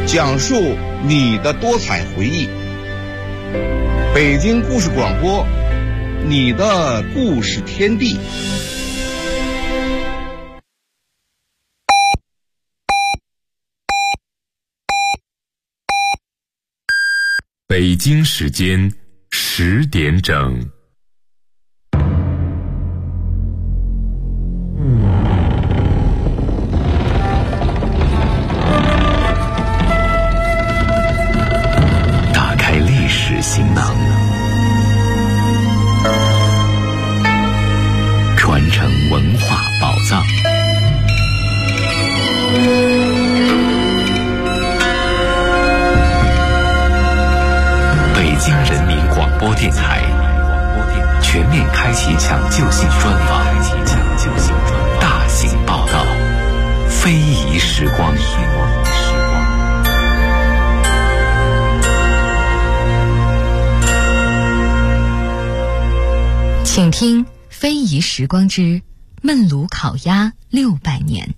讲述你的多彩回忆。北京故事广播，你的故事天地。 北京时间10点整。 打开历史行囊，传承文化宝藏。北京人民广播电台全面开启抢救性专访，大型报道，非遗时光。 请听《非遗时光之焖炉烤鸭600年》。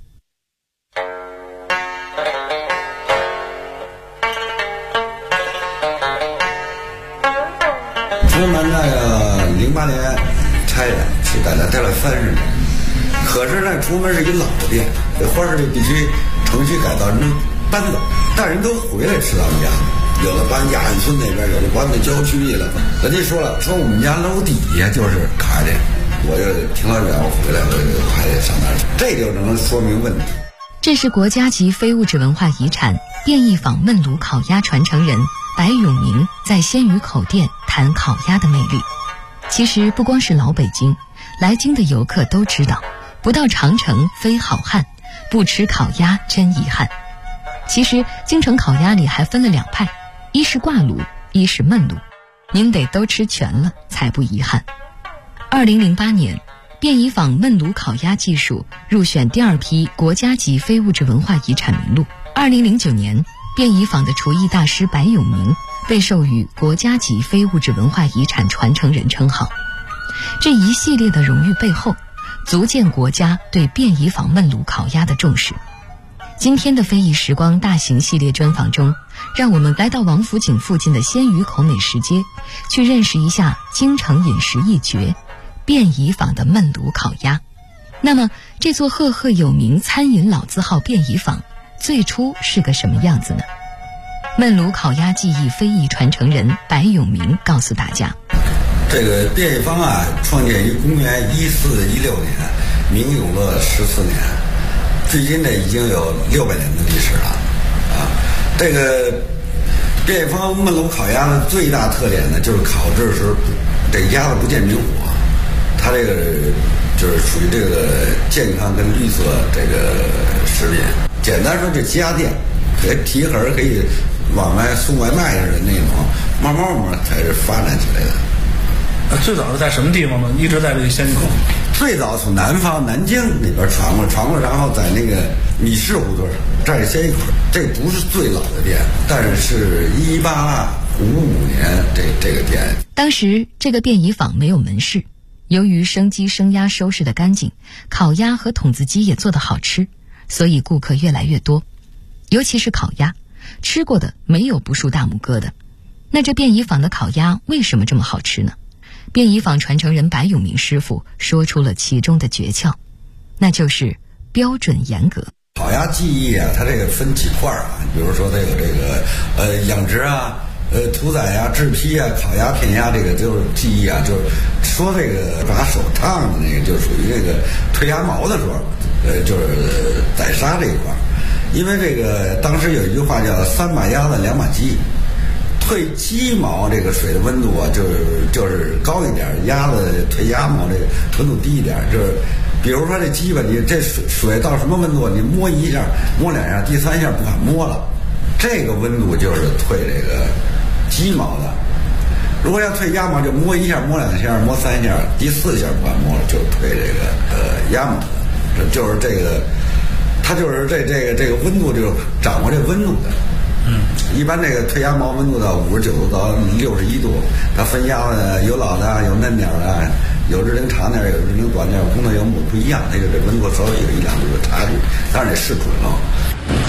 我们那个08年拆的，是在那待了30年。可是那出门是一老店，这花市必须城区改造，人搬走，但人都回来吃咱们家。有的搬雅安村那边，有的搬到郊区里了。人家说了，说我们家楼底下就是烤鸭店，我就挺老远，我回来我还得上那儿，这就能说明问题。 这是国家级非物质文化遗产便宜坊焖炉烤鸭传承人白永明在鲜鱼口店谈烤鸭的魅力。其实不光是老北京，来京的游客都知道，不到长城非好汉，不吃烤鸭真遗憾。其实京城烤鸭里还分了2派，一是挂炉，一是焖炉，您得都吃全了才不遗憾。2008年便宜坊焖炉烤鸭技术入选第2批国家级非物质文化遗产名录。2009年便宜坊的厨艺大师白永明被授予国家级非物质文化遗产传承人称号。这一系列的荣誉背后，足见国家对便宜坊焖炉烤鸭的重视。今天的非遗时光大型系列专访中，让我们来到王府井附近的鲜鱼口美食街，去认识一下京城饮食一绝便宜坊的焖炉烤鸭。那么这座赫赫有名餐饮老字号便宜坊最初是个什么样子呢？焖炉烤鸭技艺非遗传承人白永明告诉大家， 这个便宜坊啊，创建于公元1416年，明永乐14年，距今呢已经有600年的历史了啊。这个便宜坊焖炉烤鸭的最大特点呢，就是烤制时这鸭子不见明火，它这个就是属于这个健康跟绿色这个食品。简单说，这家店和提盒可以往外送外卖似的那种，慢慢才是发展起来的。 最早是在什么地方呢？一直在这个鲜鱼口。 最早从南方南京那边传过，然后在那个米市胡同这儿鲜鱼口。这不是最老的店，但是1855年这个店。 当时这个便宜坊没有门市，由于生鸡生鸭收拾得干净，烤鸭和筒子鸡也做得好吃，所以顾客越来越多。尤其是烤鸭，吃过的没有不竖大拇哥的。那这便宜坊的烤鸭为什么这么好吃呢？便宜坊传承人白永明师傅说出了其中的诀窍，那就是标准严格。 烤鸭技艺啊，它这个分几块啊，比如说它有这个养殖啊、屠宰啊、制坯啊、烤鸭片鸭，这个就是技艺啊，就是说这个把手烫的那个，就属于这个退鸭毛的时候，就是宰杀这一块。因为这个当时有一句话叫3把鸭子2把鸡，退鸡毛这个水的温度啊，就是高一点，鸭子退鸭毛这个温度低一点，就是比如说这鸡吧，你这水到什么温度，你摸1下摸2下，第3下不敢摸了，这个温度就是退这个鸡毛的。如果要退鸭毛，就摸1下摸2下摸3下，第4下不敢摸了，就退这个鸭毛的。这就是这个，它就是这个温度，就掌握这温度的。一般这个退鸭毛温度到59度到61度，它分鸭子有老的有嫩点的，有日龄长点，有日龄短点，公的有母不一样，那个这温度稍微有1-2度的差距，当然得试准了。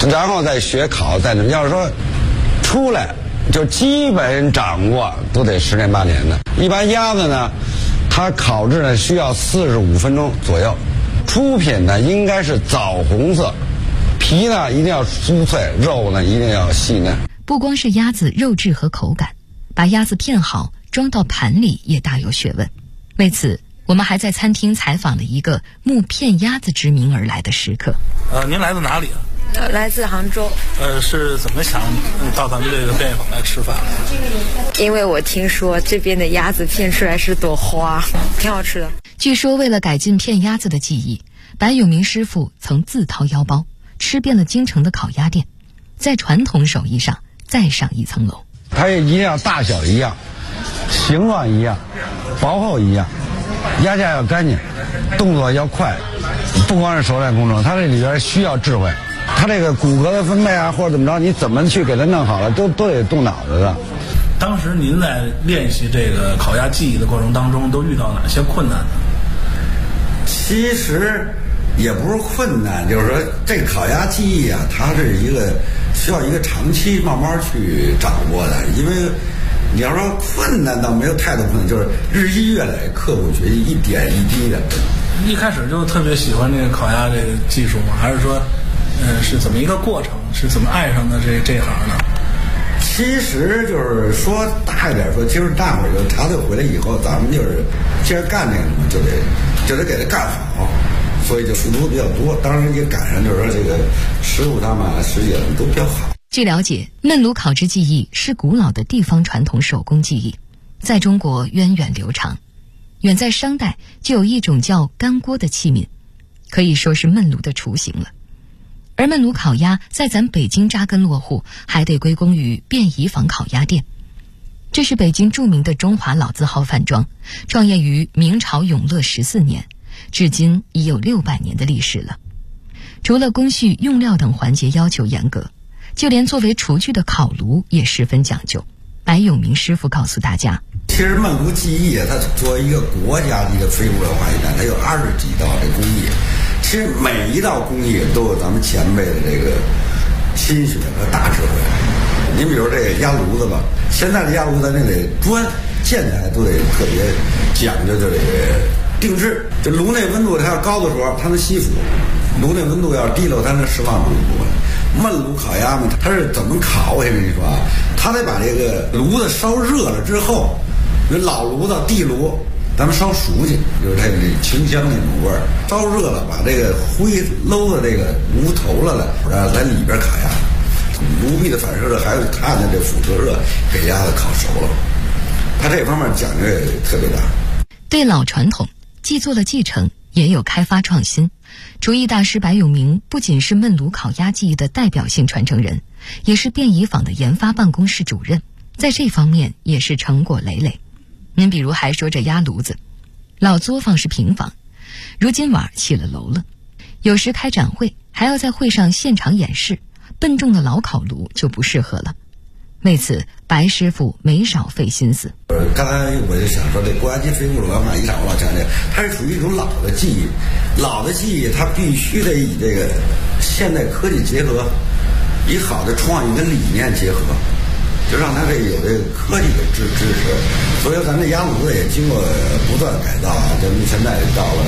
然后再学烤，再怎么要是说出来就基本掌握都得10年8年的。一般鸭子呢，它烤制呢需要45分钟左右，出品呢应该是枣红色，皮呢一定要酥脆，肉呢一定要细嫩。 不光是鸭子肉质和口感，把鸭子片好装到盘里也大有学问。为此，我们还在餐厅采访了一个慕片鸭子之名而来的食客。 您来自哪里啊？ 来自杭州。 是怎么想到咱们这个便宜坊来吃饭？ 因为我听说这边的鸭子片出来是朵花，挺好吃的。 据说为了改进片鸭子的技艺，白永明师傅曾自掏腰包吃遍了京城的烤鸭店，在传统手艺上再上一层楼。 它也一定要大小一样，形状一样，薄厚一样，鸭架要干净，动作要快，不光是手感工程，它这里边需要智慧。它这个骨骼的分配啊，或者怎么着，你怎么去给它弄好了，都得动脑子的。 当时您在练习这个烤鸭技艺的过程当中，都遇到哪些困难呢？ 其实也不是困难，就是说这烤鸭技艺啊，它是一个需要一个长期慢慢去掌握的。因为你要说困难倒没有太多困难，就是日积月累，刻苦学习，一点一滴的。 一开始就特别喜欢这个烤鸭这个技术吗？还是说是怎么一个过程？是怎么爱上的这行呢？ 其实就是说大一点说，其实大伙儿就插队回来以后，咱们就是既然干这个嘛，就得给它干好，所以就付出比较多。当然也赶上就是说这个师傅他们师姐们都比较好。 据了解，焖炉烤制技艺是古老的地方传统手工技艺，在中国源远流长。远在商代就有一种叫干锅的器皿，可以说是焖炉的雏形了。而焖炉烤鸭在咱北京扎根落户，还得归功于便宜坊烤鸭店。这是北京著名的中华老字号饭庄，创业于明朝永乐14年，至今已有600年的历史了。除了工序、用料等环节要求严格，就连作为厨具的烤炉也十分讲究。白永明师傅告诉大家， 其实焖炉技艺啊，它作为一个国家的一个非物质文化遗产，它有20几道这工艺。其实每一道工艺都有咱们前辈的这个心血和大智慧。你比如这个压炉子吧，现在的压炉子那得砖建材都得特别讲究，就得定制。这炉内温度它要高的时候，它能吸附；炉内温度要低了，它能释放出一部分。焖炉烤鸭嘛，它是怎么烤？我先跟你说啊，它得把这个炉子烧热了之后，有老炉子、地炉，咱们烧熟去，就是它有那清香那种味儿。烧热了，把这个灰搂到这个炉头了，然后在里边烤鸭。炉壁的反射热还有它的这辐射热，给鸭子烤熟了。它这方面讲究也特别大。 对老传统既做了继承，也有开发创新。厨艺大师白永明不仅是焖炉烤鸭技艺的代表性传承人，也是便宜坊的研发办公室主任，在这方面也是成果累累。您比如还说这鸭炉子，老作坊是平房，如今晚起了楼了，有时开展会还要在会上现场演示，笨重的老烤炉就不适合了。为此，白师傅没少费心思。 刚才我就想说，这国家级非物质文化遗产，我老强调，它是属于一种老的技艺。老的技艺，它必须得以这个现代科技结合，以好的创意跟理念结合，就让它这有这个科技的支持。所以咱这鸭炉子也经过不断改造啊，咱们现在到了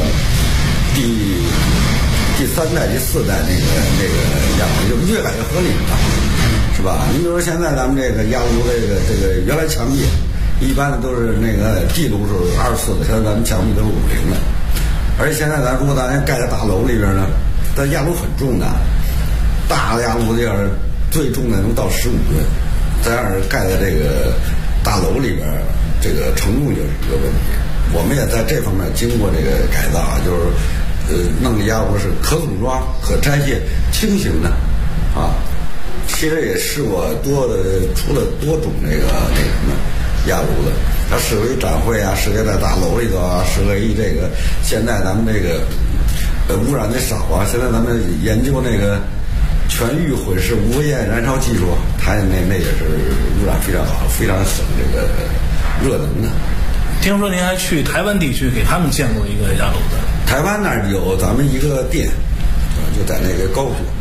第3代、第4代那个鸭炉，就越改越合理了。是吧？你比如说现在咱们这个鸭炉这个原来墙壁一般的都是那个地炉是24的，现在咱们墙壁都是50的。而且现在如果咱盖在大楼里边呢，咱鸭炉很重的，大的鸭炉子要是最重的能到15吨，咱要是盖在这个大楼里边，这个承重就是一个问题。我们也在这方面经过这个改造啊，就是弄的鸭炉是可组装、可拆卸、轻型的啊。其实也试过出了多种那个什么鸭炉子，它适合于展会啊，适合在大楼里头啊，适合于这个现在咱们这个污染的少啊。现在咱们研究那个全域混式无危焰燃烧技术，它那也是污染非常好，非常省这个热能的。 听说您还去台湾地区给他们建过一个鸭炉子？ 台湾那儿有咱们一个店，就在那个高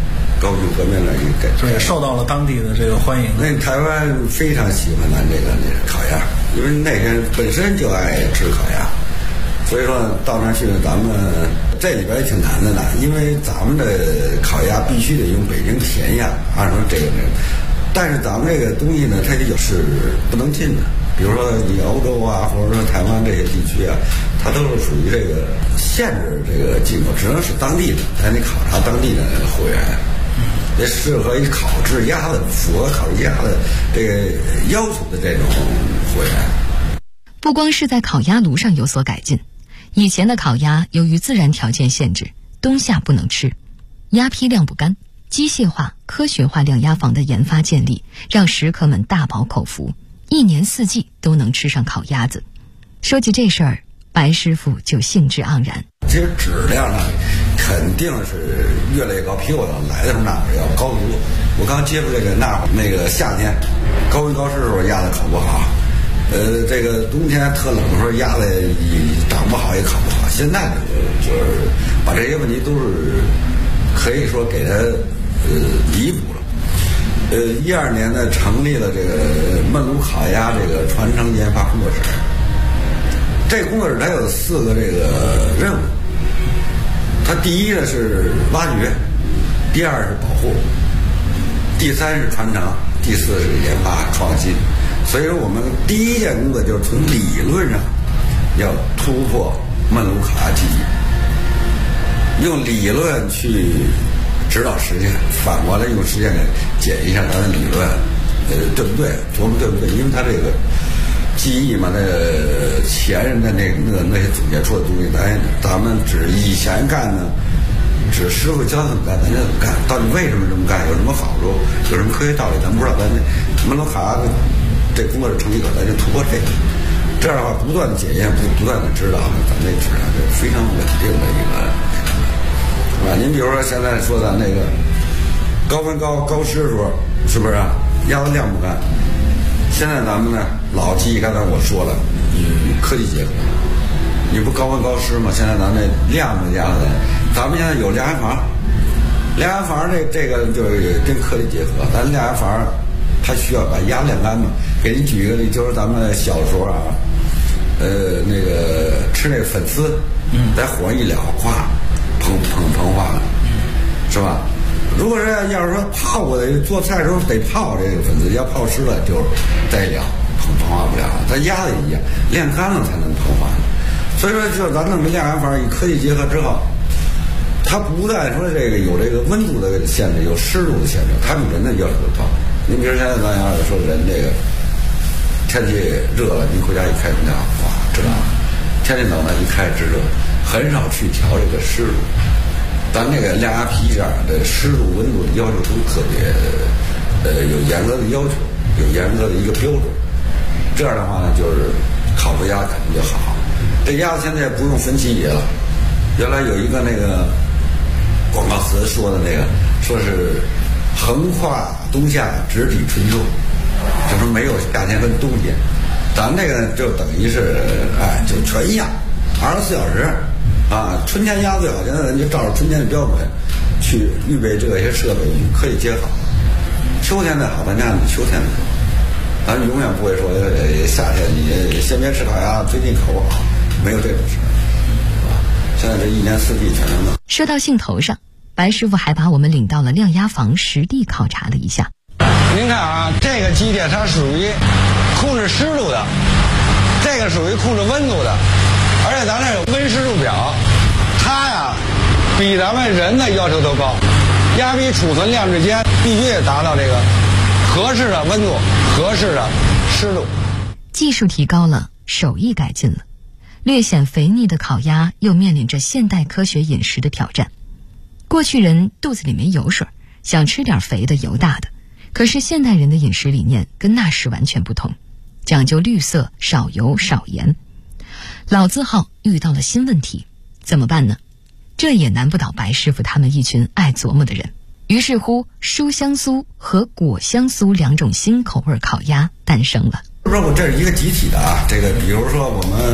高级革命的一个， 所以受到了当地的这个欢迎。 那台湾非常喜欢咱这个烤鸭，因为那人本身就爱吃烤鸭，所以说到那儿去，咱们这里边也挺难的呢，因为咱们的烤鸭必须得用北京甜鸭，按说这个，但是咱们这个东西呢，它就是不能进的。比如说你欧洲啊，或者说台湾这些地区啊，它都是属于这个限制这个进口，只能是当地的，咱得考察当地的货源，也适合于烤制鸭的，符合烤制鸭的这个要求的这种货源。 不光是在烤鸭炉上有所改进，以前的烤鸭由于自然条件限制，冬夏不能吃，鸭坯晾不干，机械化、科学化晾鸭房的研发建立，让食客们大饱口福，一年四季都能吃上烤鸭子。说起这事儿，白师傅就兴致盎然。 其实质量呢，肯定是越来越高，比我来的时候那会儿要高得多。我刚接触这个那个夏天高温高湿的时候鸭子烤不好，这个冬天特冷的时候鸭子长不好也烤不好。现在呢，就是把这些问题都是可以说给它弥补了。12年呢，成立了这个焖炉烤鸭这个传承研发工作室。这个工作室它有4个这个任务，它第一呢是挖掘，第二是保护，第三是传承，第四是研发创新。所以说我们第一件工作就是从理论上要突破焖炉烤鸭技艺，用理论去指导实践，反过来用实践来检验一下咱的理论，对不对？琢磨对不对？因为它这个记忆嘛，那个前人的那些总结出的东西，咱们只以前干呢，只师傅教怎么干，咱就怎么干。到底为什么这么干？有什么好处？有什么科学道理？咱不知道。咱焖炉烤鸭这工作是成立了，咱就突破这个。这样的话，不断的检验，不断的指导，咱这质量是非常稳定的一个。是吧？您比如说现在说的那个高温高湿的时候，是不是鸭子晾不干？现在咱们呢，老技艺刚才我说了，与科技结合。你不高温高湿吗？现在咱们晾的鸭子，咱们现在有晾鸭房，晾鸭房这个就是跟科技结合。咱晾鸭房，它需要把鸭晾干嘛。给你举一个例，就是咱们小时候啊，那个吃那个粉丝，在火上一燎，哗。膨化了，是吧？如果是要是说泡过的，做菜的时候得泡这个粉丝，要泡湿了就再燎，膨化不了。咱鸭子也一样，晾干了才能膨化。所以说，就咱弄个晾鸭房，与科技结合之后，它不但说这个有这个温度的限制，有湿度的限制，它比人的要求高。您比如现在咱要是说人这个天气热了，您回家一开空调，哇，知道了；天气冷了，一开制热。很少去调这个湿度，咱那个晾鸭皮这儿的湿度、温度的要求都特别，有严格的要求，有严格的一个标准。这样的话呢，就是烤出鸭肯定就好。这鸭子现在不用分级别了，原来有一个那个广告词说的那个，说是横跨冬夏，直抵春秋，就是没有夏天跟冬天。咱这个就等于是，就全鸭，24小时。春天鸭最好，现在咱就照着春天的标准去预备这些设备，可以接好。秋天的好，咱看秋天的好，咱永远不会说夏天你先别吃烤鸭，最近烤不好，没有这种事，是吧？现在这一年四季全能弄。 说到兴头上，白师傅还把我们领到了晾鸭房实地考察了一下。 您看啊，这个机械它属于控制湿度的，这个属于控制温度的。而且咱这有温湿度表，它呀比咱们人的要求都高。鸭皮储存晾制间必须得达到这个合适的温度、合适的湿度。 技术提高了，手艺改进了，略显肥腻的烤鸭又面临着现代科学饮食的挑战。过去人肚子里面有水，想吃点肥的油大的，可是现代人的饮食理念跟那时完全不同，讲究绿色、少油、少盐。老字号遇到了新问题，怎么办呢？这也难不倒白师傅他们一群爱琢磨的人。于是乎，书香酥和果香酥2种新口味烤鸭诞生了。 如果这是一个集体的啊，这个比如说我们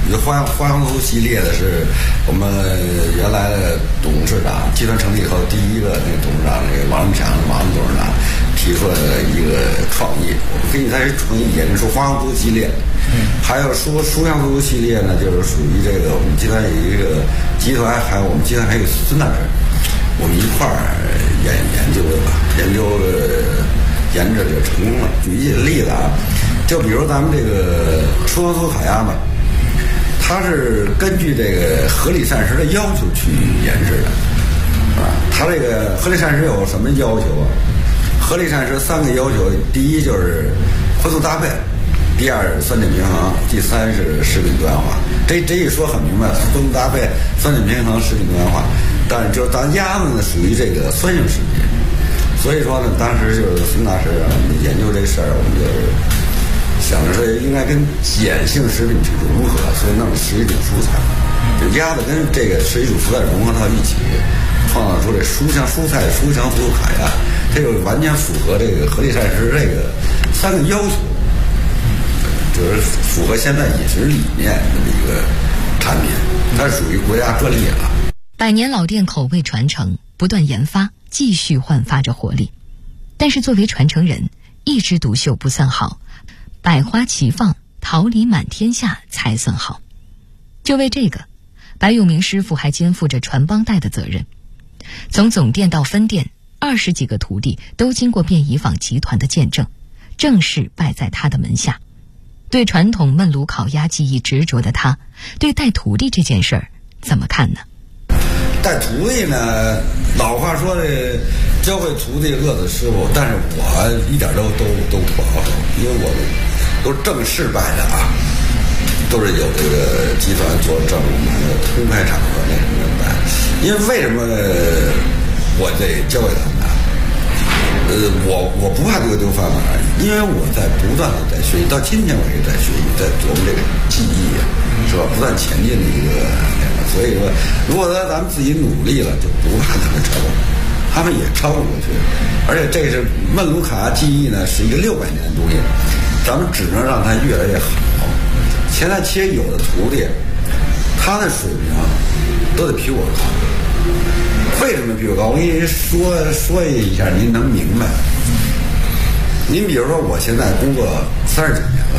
花样酥系列的是我们原来的董事长，集团成立以后第一个那个董事长，那个王强董事长提出来的一个创意。我们根据他这创意研制出花样酥系列，还有说书香酥系列呢，就是属于这个我们集团有一个集团，还有我们集团还有孙大婶，我们一块儿研究的吧，研制就成功了。举一例子啊，就比如咱们这个书香酥烤鸭嘛，它是根据这个合理膳食的要求去研制的，啊，它这个合理膳食有什么要求啊？合理膳食3个要求，第一就是荤素搭配，第二酸碱平衡，第三是食品多样化。这一说很明白，荤素搭配、酸碱平衡、食品多样化。但是就是咱鸭子呢属于这个酸性食品，所以说呢，当时就是孙大师我们研究这事儿，我们就是想着说应该跟碱性食品去融合，所以弄11种蔬菜，就鸭子跟这个11种蔬菜融合到一起，创造出这书香酥烤鸭，这就完全符合这个合理膳食这个3个要求，就是符合现在饮食理念的一个产品，它是属于国家专利了。 100年老店口味传承，不断研发，继续焕发着活力。但是作为传承人，一枝独秀不算好，百花齐放，桃李满天下才算好。就为这个，白永明师傅还肩负着传帮带的责任。从总店到分店，20几个徒弟都经过便宜坊集团的见证，正式拜在他的门下。对传统焖炉烤鸭技艺执着的他，对带徒弟这件事儿怎么看呢？ 带徒弟呢，老话说的教会徒弟饿死师傅，但是我一点都不好手，因为我都是正式拜的啊，都是有这个集团做正公开场合那什么拜。因为什么我得教给他们呢？我不怕丢饭碗，因为我在不断的在学习，到今天我也在学习，在琢磨这个技艺啊，是吧？不断前进的一个，所以说，如果说咱们自己努力了，就不怕他们超过，他们也超不过去。而且这是焖炉烤鸭技艺呢，是一个600年的东西，咱们只能让它越来越好。现在其实有的徒弟，他的水平都得比我高。为什么比我高？我跟您说一下，您能明白。您比如说，我现在工作39年了，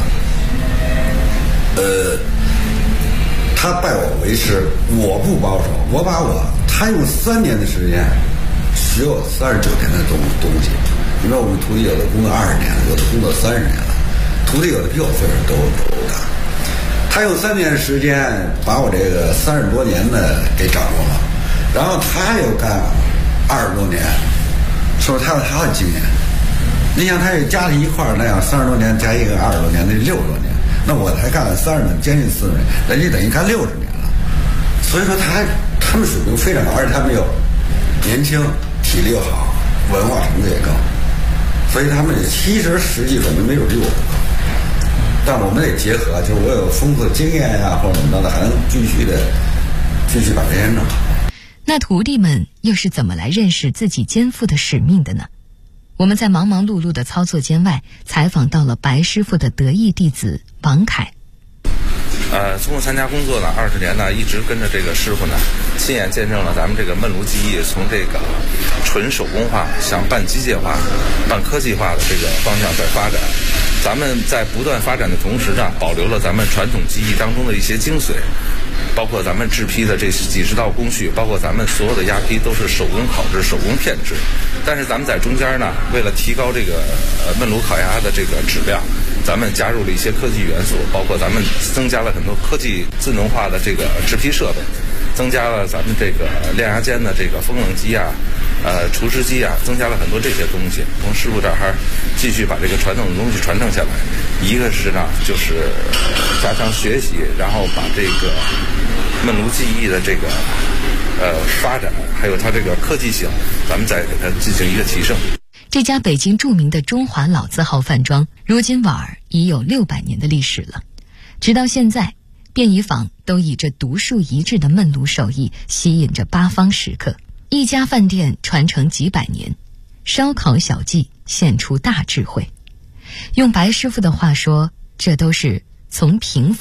他拜我为师，我不保守，他用3年的时间学我39年的东西。因为我们徒弟有的工作20年了，有的工作30年了，徒弟有的比我岁数都大。他用3年的时间把我这个30多年的给掌握了。然后他又干20多年，是不是他有他的经验？你想他也加在一块儿那样30多年加一个20多年，那60多年，那我才干了30年，将近40年，人家等于干60年了。所以说他们水平非常高，而且他们又年轻，体力又好，文化程度也高，所以他们其实实际可能没有比我高。但我们得结合，就是我有丰富的经验呀，或者怎么着的，还能继续把这些弄好。 那徒弟们又是怎么来认识自己肩负的使命的呢？我们在忙忙碌碌的操作间外，采访到了白师傅的得意弟子王凯。 通过参加工作呢20年呢，一直跟着这个师傅呢，亲眼见证了咱们这个焖炉技艺从这个纯手工化向半机械化、半科技化的这个方向在发展。咱们在不断发展的同时呢，保留了咱们传统技艺当中的一些精髓，包括咱们制坯的这几十道工序，包括咱们所有的鸭坯都是手工烤制、手工片制。但是咱们在中间呢，为了提高这个焖炉烤鸭的这个质量，咱们加入了一些科技元素，包括咱们增加了很多科技智能化的这个制坯设备，增加了咱们这个晾鸭间的这个风冷机啊、除湿机啊，增加了很多这些东西。从师傅这儿还继续把这个传统的东西传承下来。一个是呢，就是加强学习，然后把这个焖炉技艺的这个发展，还有它这个科技性，咱们再给它进行一个提升。 这家北京著名的中华老字号饭庄，如今碗儿已有600年的历史了。直到现在，便宜坊都以这独树一帜的焖炉手艺吸引着八方食客。一家饭店传承几百年，烧烤小技现出大智慧。用白师傅的话说，这都是从平凡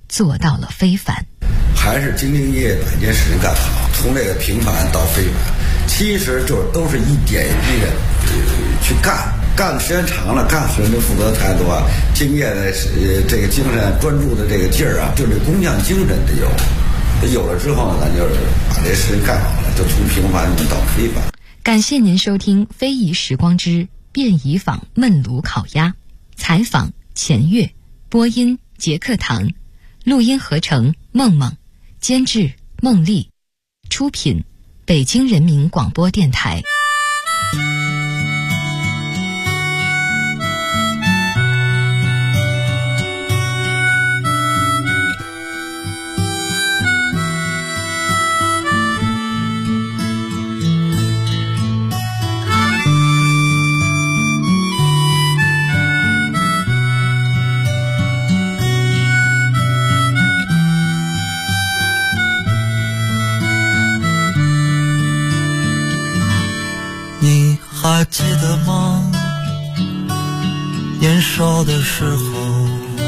做到了非凡。 还是兢兢业业把一件事情干好，从这个平凡到非凡，其实就都是一点一滴的去干。干的时间长了，干活就负责太多，敬业的这个精神，专注的这个劲儿啊，就这工匠精神得有了之后呢，咱就是把这事情干好了，就从平凡到非凡。 感谢您收听《非遗时光之便宜坊焖炉烤鸭》，采访钱月，播音杰克堂，录音合成梦梦，监制孟丽，出品北京人民广播电台。 还记得吗？年少的时候，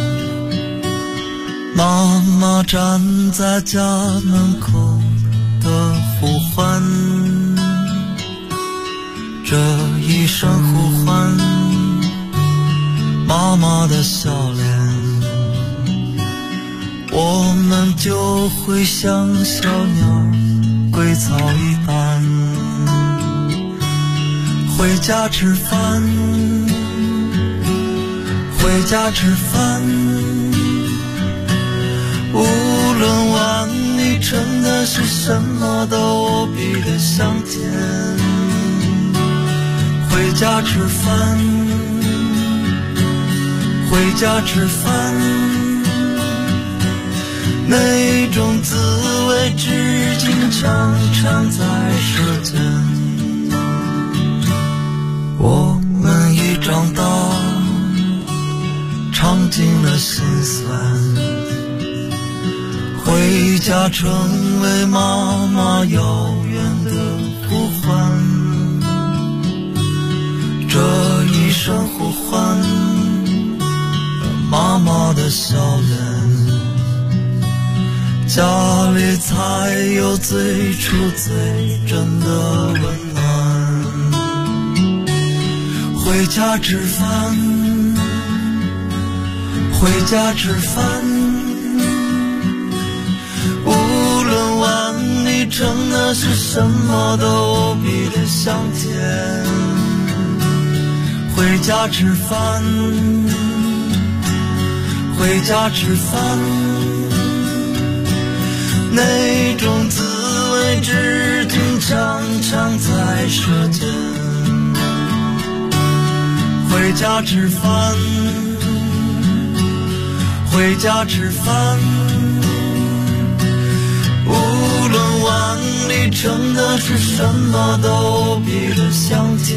妈妈站在家门口的呼唤，这一声呼唤，妈妈的笑脸，我们就会像小鸟归巢一般，回家吃饭，回家吃饭，无论碗里盛的是什么都无比的香甜。回家吃饭，回家吃饭，那种滋味至今常常在舌尖。我们已长大，尝尽了辛酸，回家成为妈妈遥远的呼唤。这一声呼唤，妈妈的笑脸，家里才有最初最真的温暖。回家吃饭，回家吃饭，无论碗里盛的是什么都无比的香甜。回家吃饭，回家吃饭，那种滋味至今常常在舌尖。回家吃饭，回家吃饭，无论碗里盛的是什么都无比的香甜。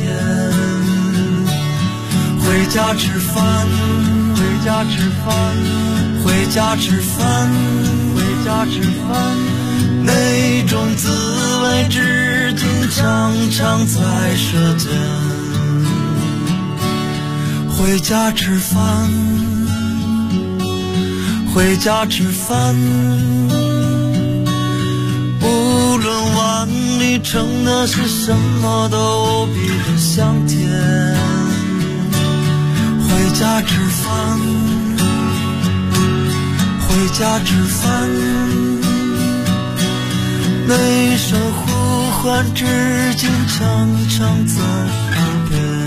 回家吃饭，回家吃饭，回家吃饭，回家吃饭，那种滋味至今常常在舌尖。回家吃饭，回家吃饭，无论碗里盛的是什么都无比的香甜。回家吃饭，回家吃饭，那声呼唤至今常常在耳边。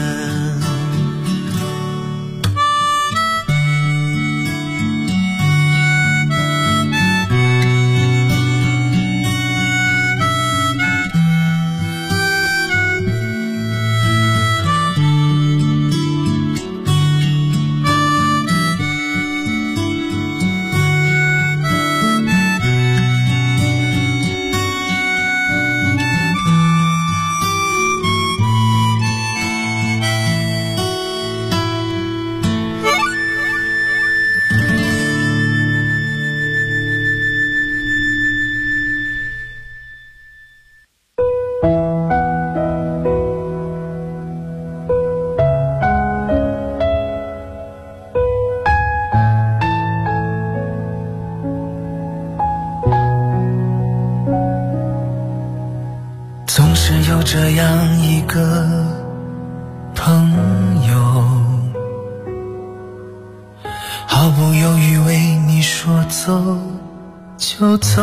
走就走，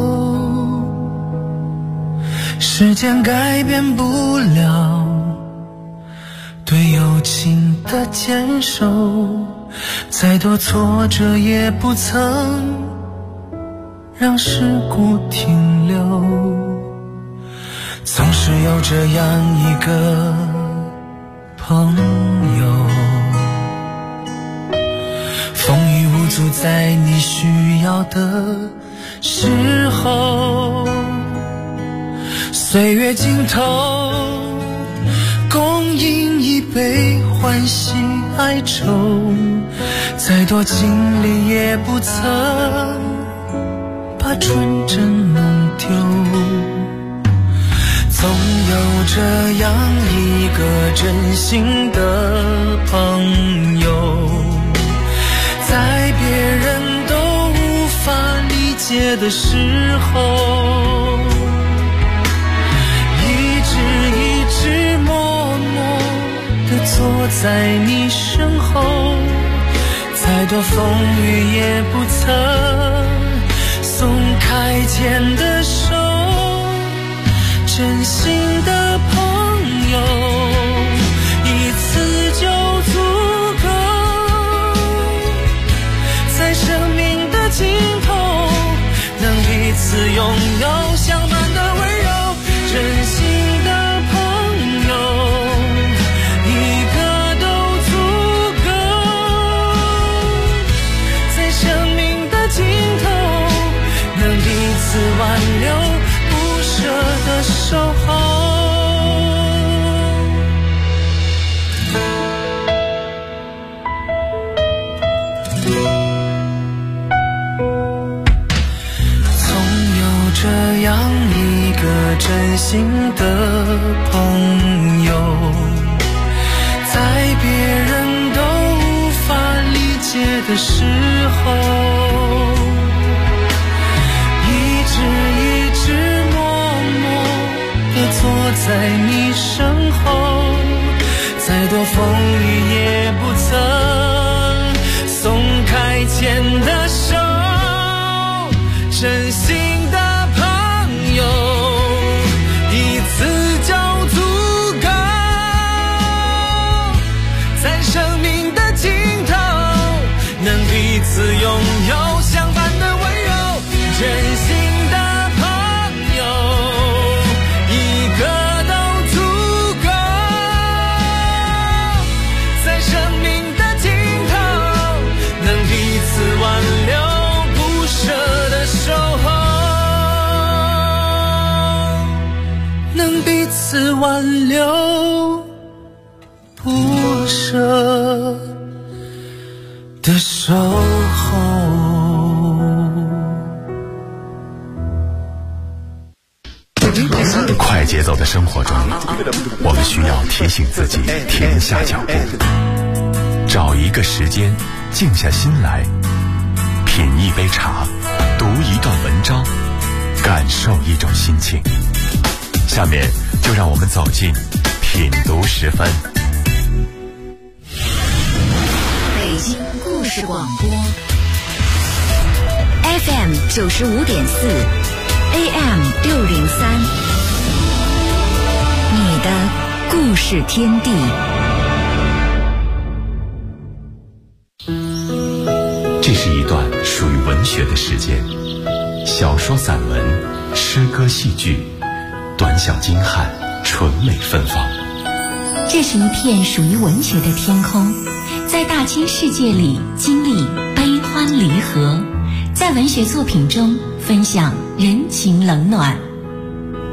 时间改变不了对友情的坚守，再多挫折也不曾让事故停留。总是有这样一个朋友，风雨无阻在你需要的时候，岁月尽头共饮一杯欢喜哀愁，再多经历也不曾把纯真弄丢。总有这样一个真心的朋友，在别人都无法理解的时候，一直默默地坐在你身后，再多风雨也不曾松开牵的手。真心的朋友，一次就足够，在生命的尽头，能彼此拥有相伴的温柔。真心的朋友，一个都足够，在生命的尽头，能彼此挽留，不舍的守候。总有这样一个真心的朋友，在别人都无法理解的时候，一直坐在你身后，再多风雨也不曾松开牵的手。真心的朋友，一次就足够，在生命的尽头，能彼此拥有相伴的温柔。真心彼此挽留，不舍的守候。 快节奏的生活中，我们需要提醒自己停下脚步，找一个时间静下心来，品一杯茶，读一段文章，感受一种心情。下面就让我们走进品读时分。 北京故事广播 FM 95.4 AM 603，你的故事天地。 这是一段属于文学的时间，小说、散文、诗歌、戏剧，短小精悍，纯美芬芳。 这是一片属于文学的天空，在大千世界里经历悲欢离合，在文学作品中分享人情冷暖。